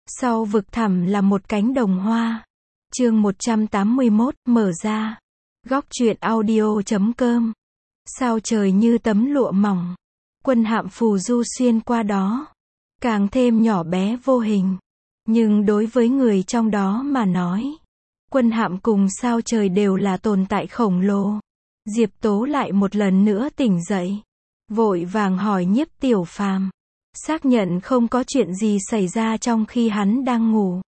Sau vực thẳm là một cánh đồng hoa. Chương 181, mở ra. Góc truyện audio.com. Sao trời như tấm lụa mỏng. Quân hạm phù du xuyên qua đó. Càng thêm nhỏ bé vô hình. Nhưng đối với người trong đó mà nói, quân hạm cùng sao trời đều là tồn tại khổng lồ. Diệp Tố lại một lần nữa tỉnh dậy. Vội vàng hỏi Nhiếp Tiểu Phàm. Xác nhận không có chuyện gì xảy ra trong khi hắn đang ngủ.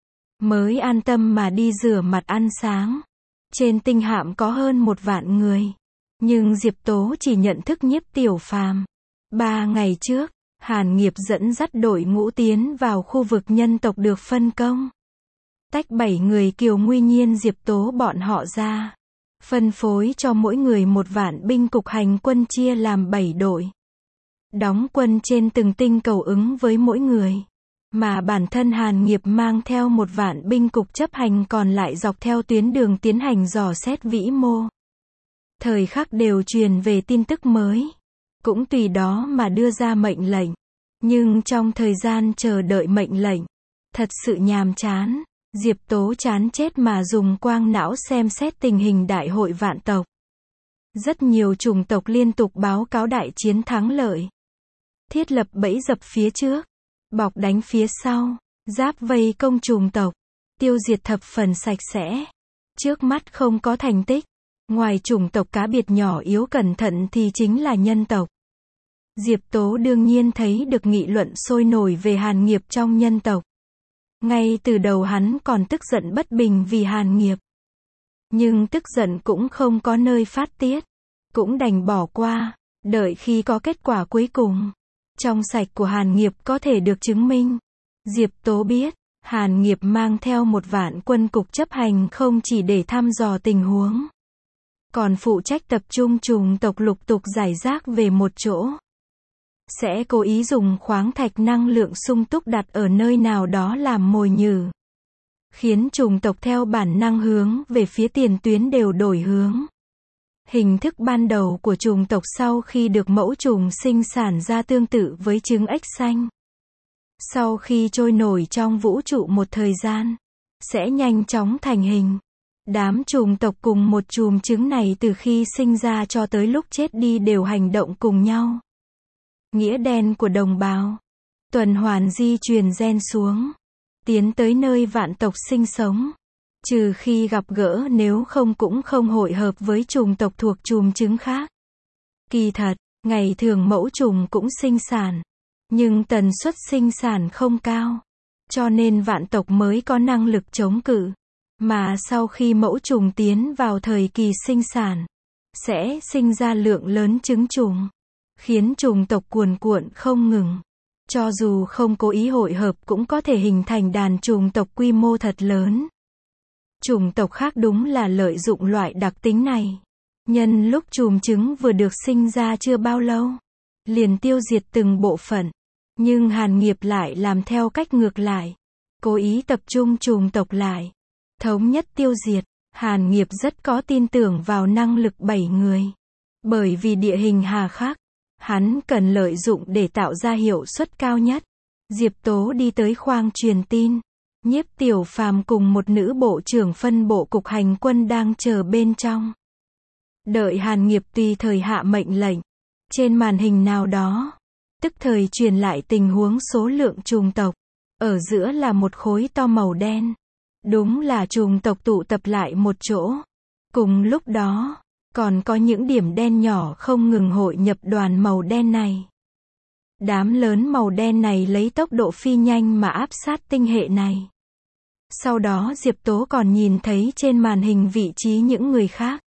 Mới an tâm mà đi rửa mặt ăn sáng. Trên tinh hạm có hơn 1 vạn người. Nhưng Diệp Tố chỉ nhận thức Nhiếp Tiểu Phàm. 3 ngày trước, Hàn Nghiệp dẫn dắt đội ngũ tiến vào khu vực nhân tộc được phân công. Tách 7 người Kiều Nguy Nhiên Diệp Tố bọn họ ra. Phân phối cho mỗi người 1 vạn binh cục hành quân chia làm 7 đội. Đóng quân trên từng tinh cầu ứng với mỗi người. Mà bản thân Hàn Nghiệp mang theo 1 vạn binh cục chấp hành còn lại dọc theo tuyến đường tiến hành dò xét vĩ mô. Thời khắc đều truyền về tin tức mới. Cũng tùy đó mà đưa ra mệnh lệnh. Nhưng trong thời gian chờ đợi mệnh lệnh, thật sự nhàm chán. Diệp Tố chán chết mà dùng quang não xem xét tình hình đại hội vạn tộc. Rất nhiều chủng tộc liên tục báo cáo đại chiến thắng lợi. Thiết lập bẫy dập phía trước, bọc đánh phía sau, giáp vây công chủng tộc, tiêu diệt thập phần sạch sẽ. Trước mắt không có thành tích, ngoài chủng tộc cá biệt nhỏ yếu cẩn thận thì chính là nhân tộc. Diệp Tố đương nhiên thấy được nghị luận sôi nổi về Hàn Nghiệp trong nhân tộc. Ngay từ đầu hắn còn tức giận bất bình vì Hàn Nghiệp. Nhưng tức giận cũng không có nơi phát tiết. Cũng đành bỏ qua, đợi khi có kết quả cuối cùng. Trong sạch của Hàn Nghiệp có thể được chứng minh. Diệp Tố biết, Hàn Nghiệp mang theo 1 vạn quân cục chấp hành không chỉ để thăm dò tình huống. Còn phụ trách tập trung chủng tộc lục tục giải rác về một chỗ. Sẽ cố ý dùng khoáng thạch năng lượng sung túc đặt ở nơi nào đó làm mồi nhử. Khiến chủng tộc theo bản năng hướng về phía tiền tuyến đều đổi hướng. Hình thức ban đầu của chủng tộc sau khi được mẫu trùng sinh sản ra tương tự với trứng ếch xanh. Sau khi trôi nổi trong vũ trụ một thời gian, sẽ nhanh chóng thành hình. Đám chủng tộc cùng một chùm trứng này từ khi sinh ra cho tới lúc chết đi đều hành động cùng nhau. Nghĩa đen của đồng bào. Tuần hoàn di truyền gen xuống. Tiến tới nơi vạn tộc sinh sống. Trừ khi gặp gỡ, nếu không cũng không hội hợp với chủng tộc thuộc chùm trứng khác. Kỳ thật, ngày thường mẫu trùng cũng sinh sản. Nhưng tần suất sinh sản không cao. Cho nên vạn tộc mới có năng lực chống cự. Mà sau khi mẫu trùng tiến vào thời kỳ sinh sản, sẽ sinh ra lượng lớn trứng trùng. Khiến chủng tộc cuồn cuộn không ngừng. Cho dù không cố ý hội hợp cũng có thể hình thành đàn chủng tộc quy mô thật lớn. Chủng tộc khác đúng là lợi dụng loại đặc tính này. Nhân lúc chùm trứng vừa được sinh ra chưa bao lâu, liền tiêu diệt từng bộ phận. Nhưng Hàn Nghiệp lại làm theo cách ngược lại. Cố ý tập trung chủng tộc lại. Thống nhất tiêu diệt. Hàn Nghiệp rất có tin tưởng vào năng lực 7 người. Bởi vì địa hình hà khắc. Hắn cần lợi dụng để tạo ra hiệu suất cao nhất. Diệp Tố đi tới khoang truyền tin. Nhiếp Tiểu Phàm cùng một nữ bộ trưởng phân bộ cục hành quân đang chờ bên trong. Đợi Hàn Nghiệp tùy thời hạ mệnh lệnh. Trên màn hình nào đó, tức thời truyền lại tình huống số lượng chủng tộc. Ở giữa là một khối to màu đen. Đúng là chủng tộc tụ tập lại một chỗ. Cùng lúc đó, còn có những điểm đen nhỏ không ngừng hội nhập đoàn màu đen này. Đám lớn màu đen này lấy tốc độ phi nhanh mà áp sát tinh hệ này. Sau đó Diệp Tố còn nhìn thấy trên màn hình vị trí những người khác.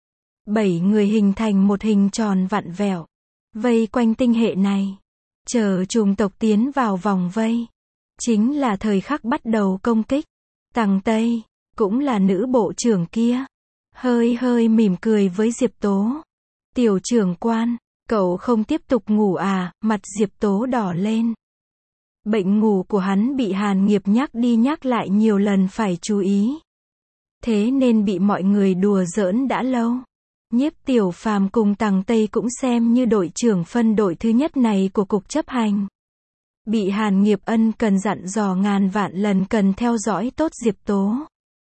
7 người hình thành một hình tròn vặn vẹo, vây quanh tinh hệ này. Chờ chủng tộc tiến vào vòng vây. Chính là thời khắc bắt đầu công kích. Tằng Tây, cũng là nữ bộ trưởng kia. Hơi mỉm cười với Diệp Tố. Tiểu trưởng quan, cậu không tiếp tục ngủ à? Mặt Diệp Tố đỏ lên. Bệnh ngủ của hắn bị Hàn Nghiệp nhắc đi nhắc lại nhiều lần phải chú ý. Thế nên bị mọi người đùa giỡn đã lâu. Nhiếp Tiểu Phàm cùng Tằng Tây cũng xem như đội trưởng phân đội thứ nhất này của cục chấp hành. Bị Hàn Nghiệp ân cần dặn dò ngàn vạn lần cần theo dõi tốt Diệp Tố.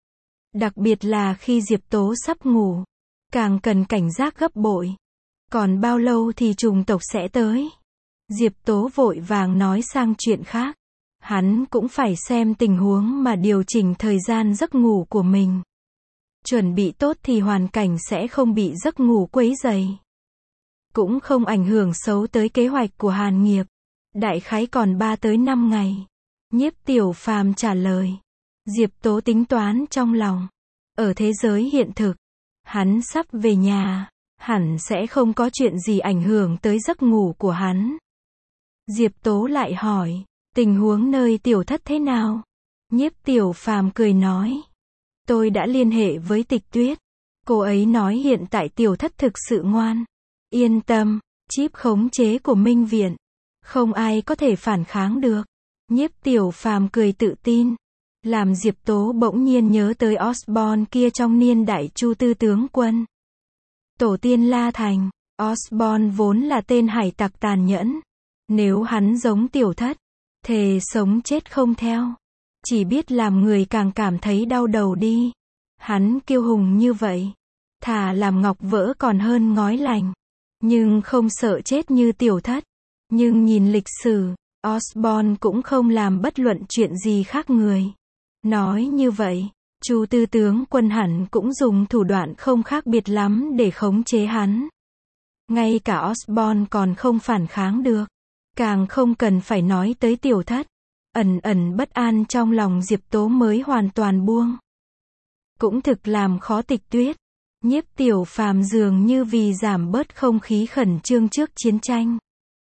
Đặc biệt là khi Diệp Tố sắp ngủ, càng cần cảnh giác gấp bội. Còn bao lâu thì trùng tộc sẽ tới? Diệp Tố vội vàng nói sang chuyện khác. Hắn cũng phải xem tình huống mà điều chỉnh thời gian giấc ngủ của mình. Chuẩn bị tốt thì hoàn cảnh sẽ không bị giấc ngủ quấy rầy. Cũng không ảnh hưởng xấu tới kế hoạch của Hàn Nghiệp. Đại khái còn 3 tới 5 ngày. Nhiếp Tiểu Phàm trả lời. Diệp Tố tính toán trong lòng. Ở thế giới hiện thực, hắn sắp về nhà, hẳn sẽ không có chuyện gì ảnh hưởng tới giấc ngủ của hắn. Diệp Tố lại hỏi, tình huống nơi tiểu thất thế nào? Nhiếp Tiểu Phàm cười nói. Tôi đã liên hệ với Tịch Tuyết. Cô ấy nói hiện tại tiểu thất thực sự ngoan. Yên tâm, chip khống chế của Minh Viện. Không ai có thể phản kháng được. Nhiếp Tiểu Phàm cười tự tin. Làm Diệp Tố bỗng nhiên nhớ tới Osborne kia trong niên đại Chu Tư tướng quân. Tổ tiên La Thành. Osborne vốn là tên hải tặc tàn nhẫn. Nếu hắn giống tiểu thất, thề sống chết không theo. Chỉ biết làm người càng cảm thấy đau đầu đi. Hắn kiêu hùng như vậy. Thà làm ngọc vỡ còn hơn ngói lành. Nhưng không sợ chết như tiểu thất. Nhưng nhìn lịch sử, Osborne cũng không làm bất luận chuyện gì khác người. Nói như vậy, Chu Tư tướng quân hẳn cũng dùng thủ đoạn không khác biệt lắm để khống chế hắn. Ngay cả Osborne còn không phản kháng được. Càng không cần phải nói tới tiểu thất. Ẩn ẩn bất an trong lòng Diệp Tố mới hoàn toàn buông. Cũng thực làm khó Tịch Tuyết. Nhiếp Tiểu Phàm dường như vì giảm bớt không khí khẩn trương trước chiến tranh.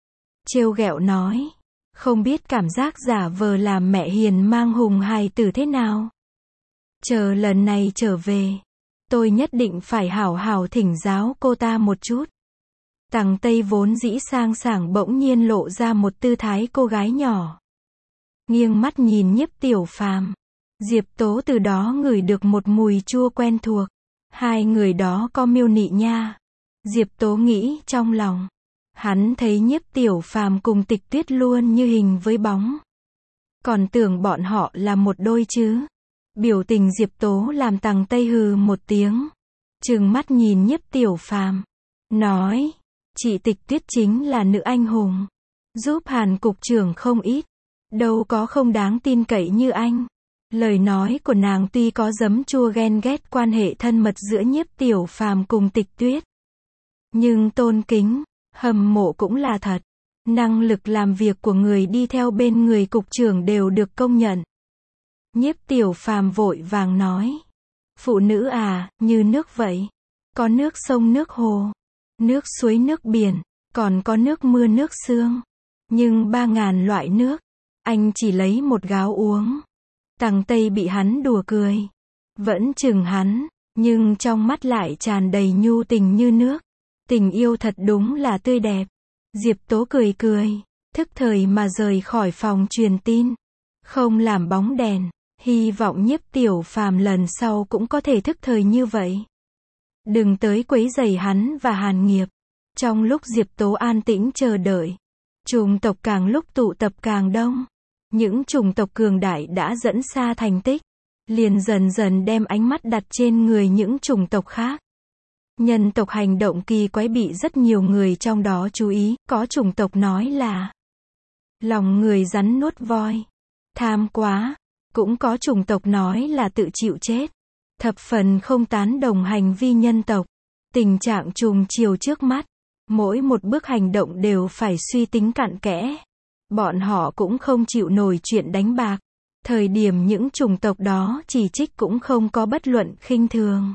Trêu ghẹo nói. Không biết cảm giác giả vờ làm mẹ hiền mang hùng hài tử thế nào. Chờ lần này trở về, tôi nhất định phải hảo hảo thỉnh giáo cô ta một chút. Tằng Tây vốn dĩ sang sảng bỗng nhiên lộ ra một tư thái cô gái nhỏ. Nghiêng mắt nhìn Nhiếp Tiểu Phàm. Diệp Tố từ đó ngửi được một mùi chua quen thuộc. Hai người đó có miêu nị nha. Diệp Tố nghĩ trong lòng. Hắn thấy Nhiếp Tiểu Phàm cùng Tịch Tuyết luôn như hình với bóng. Còn tưởng bọn họ là một đôi chứ. Biểu tình Diệp Tố làm Tằng Tây hừ một tiếng. Trừng mắt nhìn Nhiếp Tiểu Phàm. Nói. Chị Tịch Tuyết chính là nữ anh hùng. Giúp Hàn cục trưởng không ít. Đâu có không đáng tin cậy như anh. Lời nói của nàng tuy có giấm chua ghen ghét quan hệ thân mật giữa Nhiếp Tiểu Phàm cùng Tịch Tuyết. Nhưng tôn kính, hâm mộ cũng là thật. Năng lực làm việc của người đi theo bên người cục trưởng đều được công nhận. Nhiếp Tiểu Phàm vội vàng nói. Phụ nữ à, như nước vậy. Có nước sông nước hồ, nước suối nước biển, còn có nước mưa nước sương. Nhưng 3.000 loại nước, anh chỉ lấy một gáo uống. Tằng Tây bị hắn đùa cười. Vẫn chừng hắn, nhưng trong mắt lại tràn đầy nhu tình như nước. Tình yêu thật đúng là tươi đẹp. Diệp Tố cười cười, thức thời mà rời khỏi phòng truyền tin. Không làm bóng đèn, hy vọng Nhiếp Tiểu Phàm lần sau cũng có thể thức thời như vậy. Đừng tới quấy rầy hắn và Hàn Nghiệp. Trong lúc Diệp Tố an tĩnh chờ đợi, chủng tộc càng lúc tụ tập càng đông. Những chủng tộc cường đại đã dẫn xa thành tích, liền dần dần đem ánh mắt đặt trên người những chủng tộc khác. Nhân tộc hành động kỳ quái bị rất nhiều người trong đó chú ý, có chủng tộc nói là lòng người rắn nuốt voi, tham quá, cũng có chủng tộc nói là tự chịu chết. Thập phần không tán đồng hành vi nhân tộc. Tình trạng trùng chiều trước mắt, mỗi một bước hành động đều phải suy tính cặn kẽ. Bọn họ cũng không chịu nổi chuyện đánh bạc. Thời điểm những chủng tộc đó chỉ trích cũng không có bất luận khinh thường.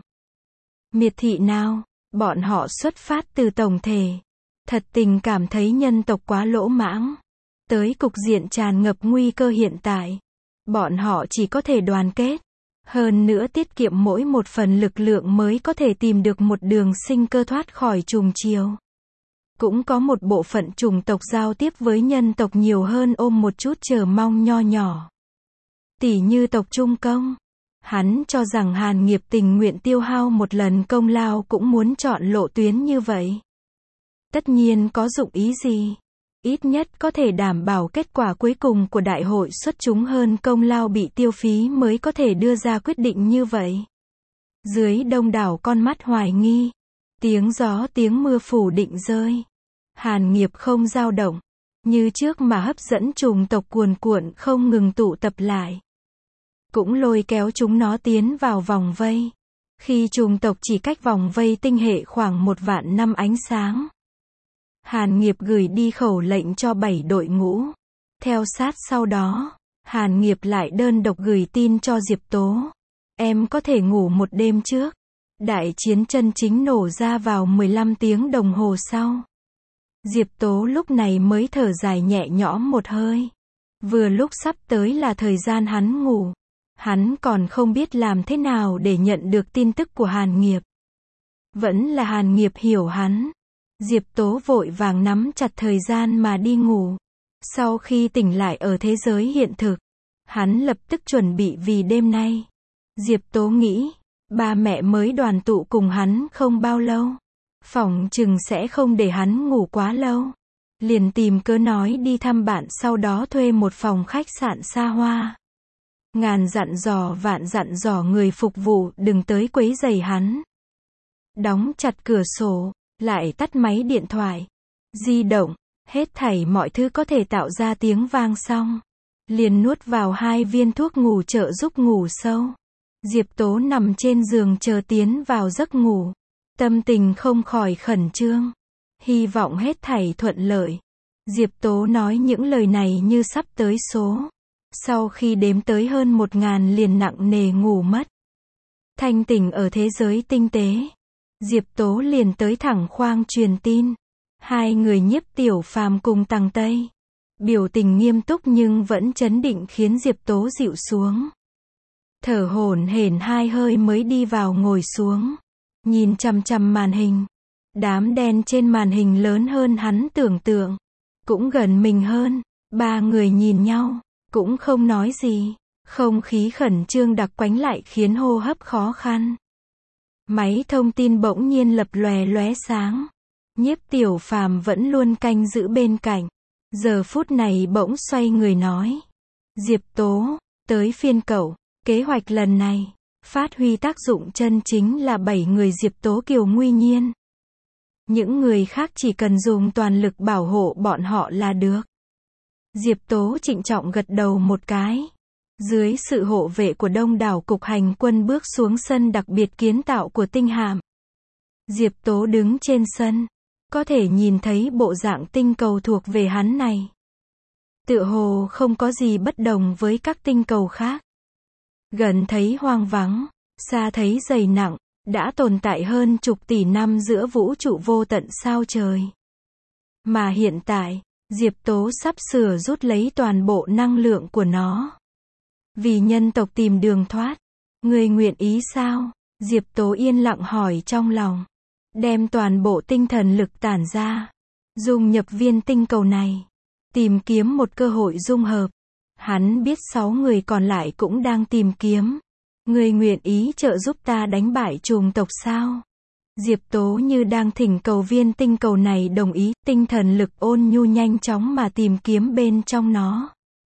Miệt thị nào, bọn họ xuất phát từ tổng thể. Thật tình cảm thấy nhân tộc quá lỗ mãng. Tới cục diện tràn ngập nguy cơ hiện tại, bọn họ chỉ có thể đoàn kết. Hơn nữa tiết kiệm mỗi một phần lực lượng mới có thể tìm được một đường sinh cơ thoát khỏi trùng chiều. Cũng có một bộ phận chủng tộc giao tiếp với nhân tộc nhiều hơn ôm một chút chờ mong nho nhỏ. Tỉ như tộc Trung Công. Hắn cho rằng Hàn Nghiệp tình nguyện tiêu hao một lần công lao cũng muốn chọn lộ tuyến như vậy. Tất nhiên có dụng ý gì? Ít nhất có thể đảm bảo kết quả cuối cùng của đại hội xuất chúng hơn công lao bị tiêu phí mới có thể đưa ra quyết định như vậy. Dưới đông đảo con mắt hoài nghi, tiếng gió tiếng mưa phủ định rơi. Hàn Nghiệp không dao động, như trước mà hấp dẫn chủng tộc cuồn cuộn không ngừng tụ tập lại. Cũng lôi kéo chúng nó tiến vào vòng vây. Khi chủng tộc chỉ cách vòng vây tinh hệ khoảng 1.000.000 năm ánh sáng. Hàn Nghiệp gửi đi khẩu lệnh cho 7 đội ngũ. Theo sát sau đó, Hàn Nghiệp lại đơn độc gửi tin cho Diệp Tố. Em có thể ngủ một đêm trước. Đại chiến chân chính nổ ra vào 15 tiếng đồng hồ sau. Diệp Tố lúc này mới thở dài nhẹ nhõm một hơi. Vừa lúc sắp tới là thời gian hắn ngủ. Hắn còn không biết làm thế nào để nhận được tin tức của Hàn Nghiệp. Vẫn là Hàn Nghiệp hiểu hắn. Diệp Tố vội vàng nắm chặt thời gian mà đi ngủ. Sau khi tỉnh lại ở thế giới hiện thực, hắn lập tức chuẩn bị vì đêm nay. Diệp Tố nghĩ, ba mẹ mới đoàn tụ cùng hắn không bao lâu. Phỏng chừng sẽ không để hắn ngủ quá lâu. Liền tìm cớ nói đi thăm bạn, sau đó thuê một phòng khách sạn xa hoa. Ngàn dặn dò vạn dặn dò người phục vụ đừng tới quấy rầy hắn. Đóng chặt cửa sổ, lại tắt máy điện thoại, di động, hết thảy mọi thứ có thể tạo ra tiếng vang xong. Liền nuốt vào 2 viên thuốc ngủ trợ giúp ngủ sâu. Diệp Tố nằm trên giường chờ tiến vào giấc ngủ. Tâm tình không khỏi khẩn trương. Hy vọng hết thảy thuận lợi. Diệp Tố nói những lời này như sắp tới số. Sau khi đếm tới hơn 1.000 liền nặng nề ngủ mất. Thanh tỉnh ở thế giới tinh tế. Diệp Tố liền tới thẳng khoang truyền tin. Hai người Nhiếp Tiểu Phàm cùng Tằng Tây. Biểu tình nghiêm túc nhưng vẫn trấn định khiến Diệp Tố dịu xuống. Thở hổn hển 2 hơi mới đi vào ngồi xuống. Nhìn chằm chằm màn hình. Đám đen trên màn hình lớn hơn hắn tưởng tượng. Cũng gần mình hơn. 3 người nhìn nhau. Cũng không nói gì. Không khí khẩn trương đặc quánh lại khiến hô hấp khó khăn. Máy thông tin bỗng nhiên lập lòe lóe sáng. Nhiếp Tiểu Phàm vẫn luôn canh giữ bên cạnh. Giờ phút này bỗng xoay người nói. Diệp Tố, tới phiên cậu. Kế hoạch lần này, phát huy tác dụng chân chính là 7 người Diệp Tố Kiều Nguy Nhiên. Những người khác chỉ cần dùng toàn lực bảo hộ bọn họ là được. Diệp Tố trịnh trọng gật đầu một cái. Dưới sự hộ vệ của đông đảo cục hành quân bước xuống sân đặc biệt kiến tạo của tinh hạm. Diệp Tố đứng trên sân. Có thể nhìn thấy bộ dạng tinh cầu thuộc về hắn này. Tựa hồ không có gì bất đồng với các tinh cầu khác. Gần thấy hoang vắng, xa thấy dày nặng, đã tồn tại hơn chục tỷ năm giữa vũ trụ vô tận sao trời. Mà hiện tại, Diệp Tố sắp sửa rút lấy toàn bộ năng lượng của nó. Vì nhân tộc tìm đường thoát. Người nguyện ý sao? Diệp Tố yên lặng hỏi trong lòng. Đem toàn bộ tinh thần lực tản ra. Dung nhập viên tinh cầu này. Tìm kiếm một cơ hội dung hợp. Hắn biết 6 người còn lại cũng đang tìm kiếm. Người nguyện ý trợ giúp ta đánh bại chủng tộc sao? Diệp Tố như đang thỉnh cầu viên tinh cầu này đồng ý. Tinh thần lực ôn nhu nhanh chóng mà tìm kiếm bên trong nó.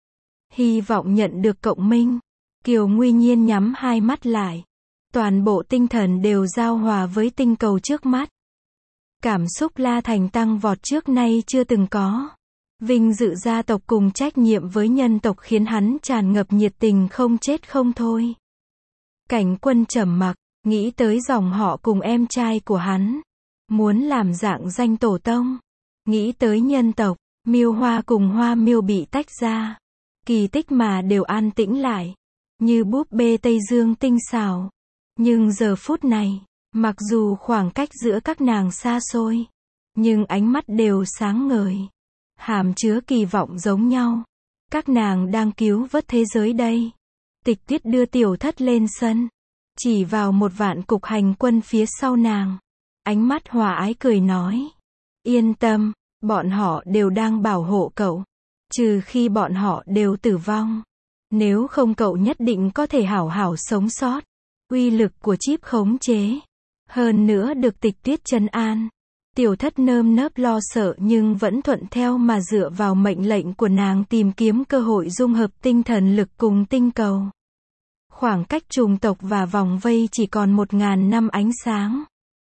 Hy vọng nhận được cộng minh. Kiều Nguy Nhiên nhắm 2 mắt lại. Toàn bộ tinh thần đều giao hòa với tinh cầu trước mắt. Cảm xúc La Thành tăng vọt trước nay chưa từng có. Vinh dự gia tộc cùng trách nhiệm với nhân tộc khiến hắn tràn ngập nhiệt tình không chết không thôi. Cảnh Quân trầm mặc, nghĩ tới dòng họ cùng em trai của hắn. Muốn làm dạng danh tổ tông. Nghĩ tới nhân tộc, Miêu Hoa cùng Hoa Miêu bị tách ra. Kỳ tích mà đều an tĩnh lại. Như búp bê Tây Dương tinh xảo. Nhưng giờ phút này, mặc dù khoảng cách giữa các nàng xa xôi, nhưng ánh mắt đều sáng ngời. Hàm chứa kỳ vọng giống nhau. Các nàng đang cứu vớt thế giới đây. Tịch Tuyết đưa Tiểu Thất lên sân. Chỉ vào một vạn cục hành quân phía sau nàng. Ánh mắt hòa ái cười nói. Yên tâm, bọn họ đều đang bảo hộ cậu. Trừ khi bọn họ đều tử vong. Nếu không cậu nhất định có thể hảo hảo sống sót. Uy lực của chip khống chế. Hơn nữa được Tịch Tuyết trấn an. Tiểu thất nơm nớp lo sợ nhưng vẫn thuận theo mà dựa vào mệnh lệnh của nàng tìm kiếm cơ hội dung hợp tinh thần lực cùng tinh cầu. Khoảng cách chủng tộc và vòng vây chỉ còn 1000 năm ánh sáng.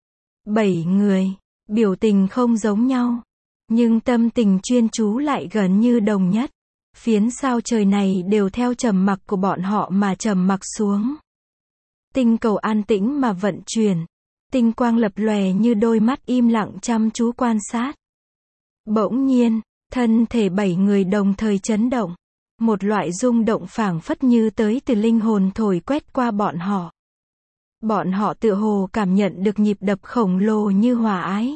7 người, biểu tình không giống nhau, nhưng tâm tình chuyên chú lại gần như đồng nhất. Phiến sao trời này đều theo trầm mặc của bọn họ mà trầm mặc xuống. Tinh cầu an tĩnh mà vận chuyển. Tinh quang lập lòe như đôi mắt im lặng chăm chú quan sát. Bỗng nhiên, thân thể 7 người đồng thời chấn động. Một loại rung động phảng phất như tới từ linh hồn thổi quét qua bọn họ. Bọn họ tựa hồ cảm nhận được nhịp đập khổng lồ như hòa ái.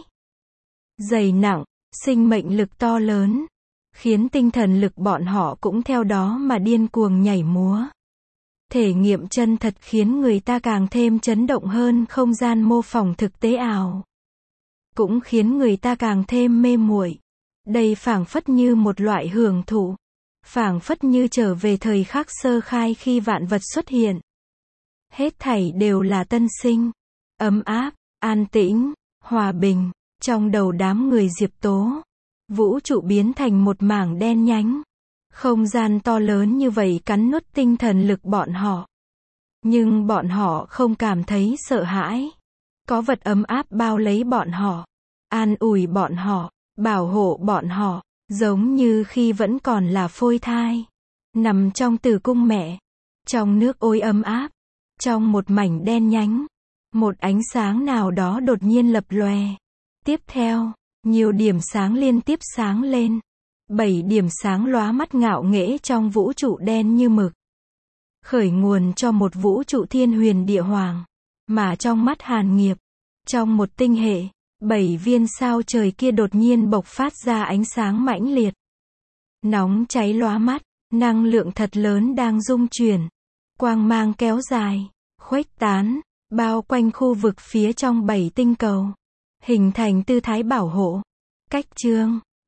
Dày nặng, sinh mệnh lực to lớn, khiến tinh thần lực bọn họ cũng theo đó mà điên cuồng nhảy múa. Thể nghiệm chân thật khiến người ta càng thêm chấn động hơn không gian mô phỏng thực tế ảo. Cũng khiến người ta càng thêm mê muội. Đây phảng phất như một loại hưởng thụ. Phảng phất như trở về thời khắc sơ khai khi vạn vật xuất hiện. Hết thảy đều là tân sinh, ấm áp, an tĩnh, hòa bình. Trong đầu đám người Diệp Tố, vũ trụ biến thành một mảng đen nhánh. Không gian to lớn như vậy cắn nuốt tinh thần lực bọn họ. Nhưng bọn họ không cảm thấy sợ hãi. Có vật ấm áp bao lấy bọn họ, an ủi bọn họ, bảo hộ bọn họ, giống như khi vẫn còn là phôi thai, nằm trong tử cung mẹ, trong nước ối ấm áp, trong một mảnh đen nhánh. Một ánh sáng nào đó đột nhiên lập lòe. Tiếp theo, nhiều điểm sáng liên tiếp sáng lên. 7 điểm sáng lóa mắt ngạo nghễ trong vũ trụ đen như mực. Khởi nguồn cho một vũ trụ thiên huyền địa hoàng. Mà trong mắt Hàn Nghiệp, trong một tinh hệ, 7 viên sao trời kia đột nhiên bộc phát ra ánh sáng mãnh liệt. Nóng cháy lóa mắt, năng lượng thật lớn đang dung chuyển. Quang mang kéo dài, khuếch tán, bao quanh khu vực phía trong 7 tinh cầu. Hình thành tư thái bảo hộ. Cách chương